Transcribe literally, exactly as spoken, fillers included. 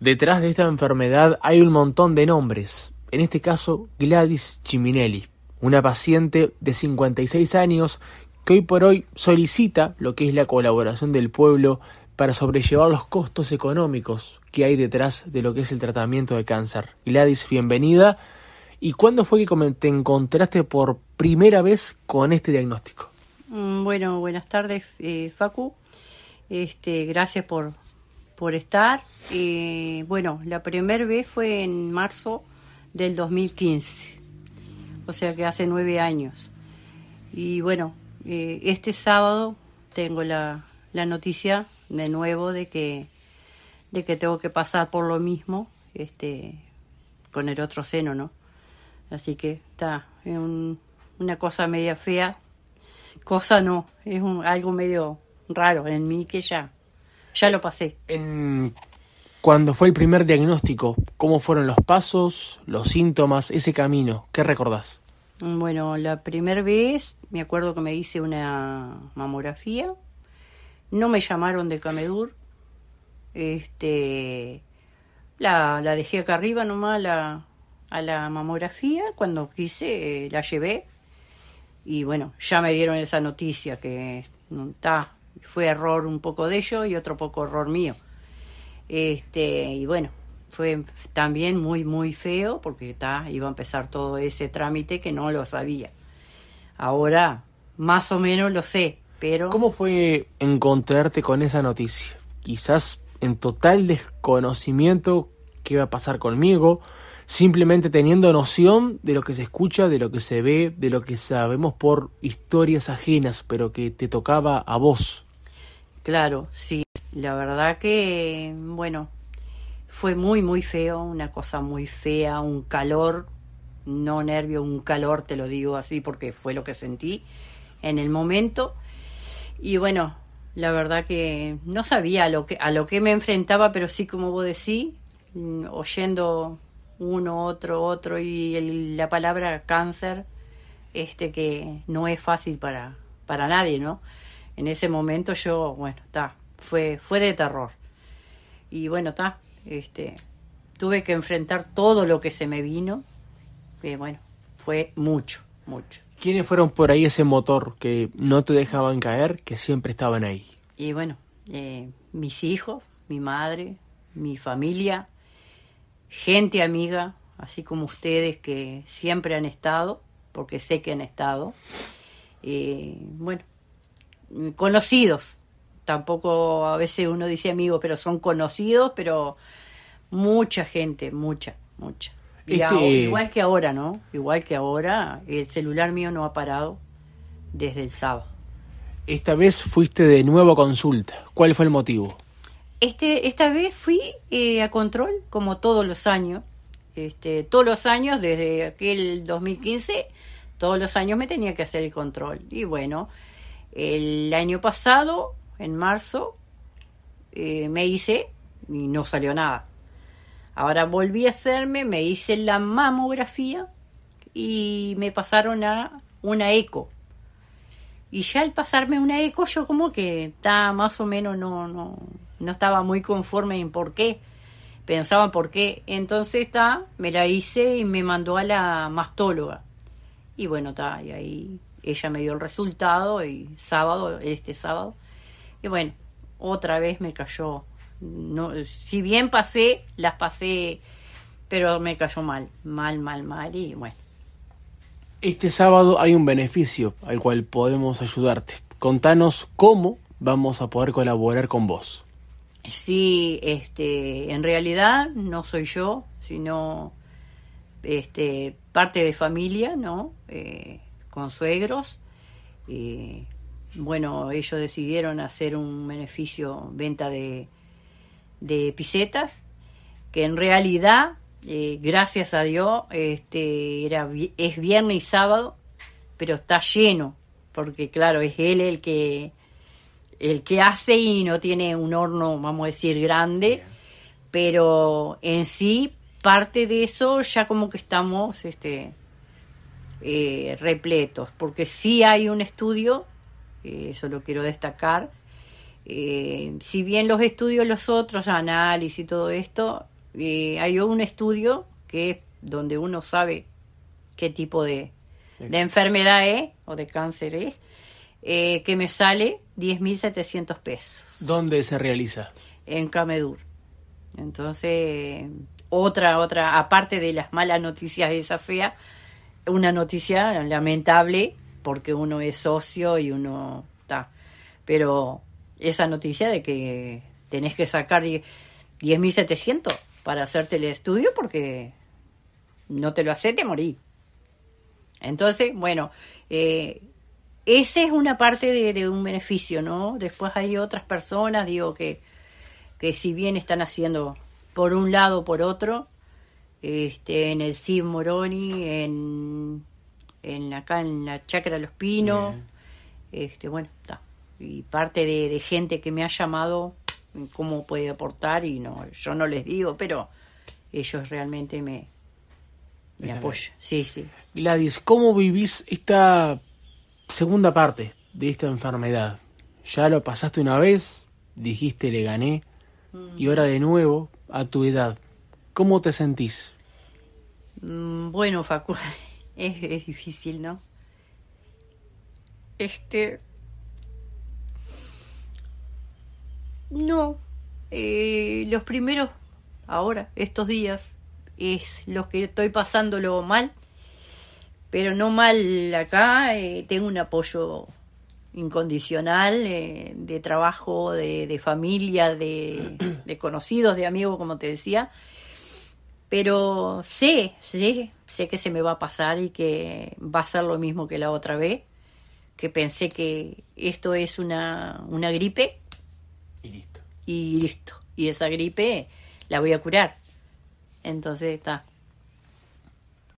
Detrás de esta enfermedad hay un montón de nombres. En este caso, Gladys Chiminelli, una paciente de cincuenta y seis años que hoy por hoy solicita lo que es la colaboración del pueblo para sobrellevar los costos económicos que hay detrás de lo que es el tratamiento de cáncer. Gladys, bienvenida. ¿Y cuándo fue que te encontraste por primera vez con este diagnóstico? Bueno, buenas tardes, eh, Facu. Este, gracias por, por estar. Eh, bueno, la primera vez fue en marzo del dos mil quince, o sea que hace nueve años. Y bueno, eh, este sábado tengo la, la noticia de nuevo de que, de que tengo que pasar por lo mismo este, con el otro seno, ¿no? Así que está, es un, una cosa media fea. Cosa no, es un, algo medio raro en mí que ya, ya lo pasé. En, cuando fue el primer diagnóstico, ¿cómo fueron los pasos, los síntomas, ese camino? ¿Qué recordás? Bueno, la primera vez me acuerdo que me hice una mamografía. No me llamaron de Camedur. Este, la, la dejé acá arriba nomás la, a la mamografía. Cuando quise, eh, la llevé. Y bueno, ya me dieron esa noticia que ta, fue error un poco de ellos y otro poco error mío. Este, y bueno, fue también muy, muy feo porque ta, iba a empezar todo ese trámite que no lo sabía. Ahora, más o menos lo sé, pero... ¿Cómo fue encontrarte con esa noticia? Quizás en total desconocimiento qué va a pasar conmigo, simplemente teniendo noción de lo que se escucha, de lo que se ve, de lo que sabemos por historias ajenas, pero que te tocaba a vos. Claro, sí. La verdad que, bueno, fue muy, muy feo, una cosa muy fea, un calor, no nervio, un calor, te lo digo así porque fue lo que sentí en el momento. Y bueno, la verdad que no sabía a lo que, a lo que me enfrentaba, pero sí, como vos decís, oyendo uno, otro, otro, y el, la palabra cáncer, este que no es fácil para, para nadie, ¿no? En ese momento yo, bueno, está, fue, fue de terror. Y bueno, está, este, tuve que enfrentar todo lo que se me vino, que bueno, fue mucho, mucho. ¿Quiénes fueron por ahí ese motor que no te dejaban caer, que siempre estaban ahí? Y bueno, eh, mis hijos, mi madre, mi familia, gente amiga, así como ustedes que siempre han estado, porque sé que han estado, eh, bueno, conocidos, tampoco a veces uno dice amigos, pero son conocidos, pero mucha gente, mucha, mucha. Y este... ahora, igual que ahora, ¿no? Igual que ahora, el celular mío no ha parado desde el sábado. Esta vez fuiste de nuevo a consulta, ¿cuál fue el motivo? Este, esta vez fui eh, a control, como todos los años. Este, todos los años, desde aquel dos mil quince, todos los años me tenía que hacer el control. Y bueno, el año pasado, en marzo, eh, me hice y no salió nada. Ahora volví a hacerme, me hice la mamografía y me pasaron a una eco. Y ya al pasarme una eco, yo como que está más o menos no... no no estaba muy conforme en por qué, pensaba por qué, entonces está, me la hice y me mandó a la mastóloga, y bueno, está, y ahí ella me dio el resultado, y sábado, este sábado, y bueno, otra vez me cayó, no, si bien pasé, las pasé, pero me cayó mal, mal, mal, mal, y bueno. Este sábado hay un beneficio al cual podemos ayudarte, contanos cómo vamos a poder colaborar con vos. Sí, este, en realidad no soy yo, sino este, parte de familia, ¿no? Eh, con suegros. Eh, bueno, ellos decidieron hacer un beneficio, venta de, de pisetas, que en realidad, eh, gracias a Dios, este, era, es viernes y sábado, pero está lleno, porque claro, es él el que... el que hace y no tiene un horno, vamos a decir, grande, pero en sí, parte de eso ya como que estamos este, eh, repletos, porque sí hay un estudio, eh, eso lo quiero destacar, eh, si bien los estudios, los otros, análisis y todo esto, Eh, hay un estudio que es donde uno sabe qué tipo de, de enfermedad es o de cáncer es, eh, que me sale diez mil setecientos pesos. ¿Dónde se realiza? En Camedur. Entonces, otra, otra, aparte de las malas noticias esa fea, una noticia lamentable porque uno es socio y uno está. Pero esa noticia de que tenés que sacar diez mil setecientos para hacerte el estudio porque no te lo haces, te morí. Entonces, bueno, eh, esa es una parte de, de un beneficio, ¿no? Después hay otras personas, digo, que, que si bien están haciendo por un lado o por otro, este, en el C I B Moroni, en, en acá en la Chacra Los Pinos, bien. este, bueno, está. Y parte de, de gente que me ha llamado cómo puede aportar, y no, yo no les digo, pero ellos realmente me, me apoyan. Sí, sí. Gladys, ¿cómo vivís esta segunda parte de esta enfermedad? Ya lo pasaste una vez, dijiste le gané, mm. y ahora de nuevo, a tu edad, ¿cómo te sentís? Mm, bueno, Facu, es, es difícil, ¿no? Este... No, eh, los primeros, ahora, estos días, es los que estoy pasándolo mal, pero no mal acá, eh, tengo un apoyo incondicional eh, de trabajo, de, de familia, de, de conocidos, de amigos, como te decía, pero sé, sé, sé que se me va a pasar y que va a ser lo mismo que la otra vez, que pensé que esto es una, una gripe, y listo. Y listo. Y esa gripe la voy a curar. Entonces está.